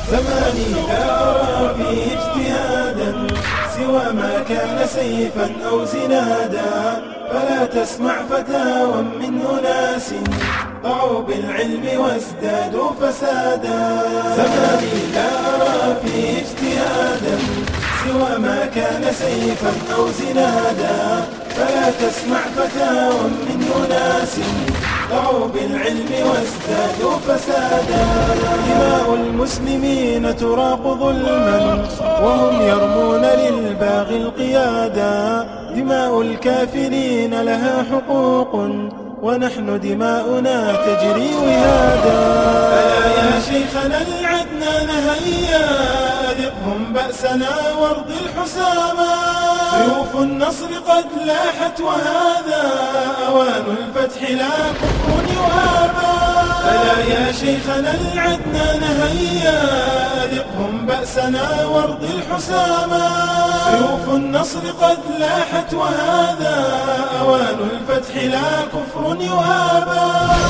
زماني لا أرى فيه اجتهادا سوى ما كان سيفا أو زنادا، فلا تسمع فتاوى من أناس ضعوا بالعلم وازدادوا فسادا. زماني لا أرى فيه اجتهادا سوى ما كان سيفا أو زنادا، فلا تسمع فتاوى من أناس ضعوا بالعلم وازدادوا فسادا. دماء المسلمين تراق ظلما وهم يرمون للباغي القيادا، دماء الكافرين لها حقوق ونحن دماؤنا تجري وهادا. ألا يا شيخنا العدنان هيا أذقهم بأسنا وارض الحساما، سيوف النصر قد لاحت وهذا أوان الفتح لا كفر يهابا. ألا يا شيخنا العدنان هيا أذقهم بأسنا وارض الحساما، سيوف النصر قد لاحت وهذا أوان الفتح لا كفر يهابا.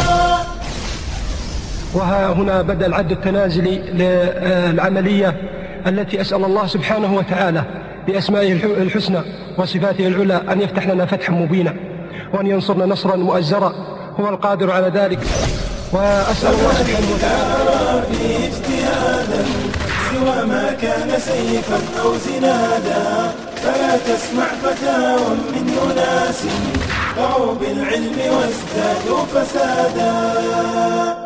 وها هنا بدأ العد التنازلي للعملية التي أسأل الله سبحانه وتعالى بأسمائه الحسنى وصفاته العلى أن يفتح لنا فتحا مبينا وأن ينصرنا نصرا مؤزرا، هو القادر على ذلك. وأسأل الله سبحانه وتعالى في اجتهادا سوى ما كان سيفا أو زنادا، فلا تسمع فتاوى من أناس ضعوا بالعلم وازدادوا فسادا.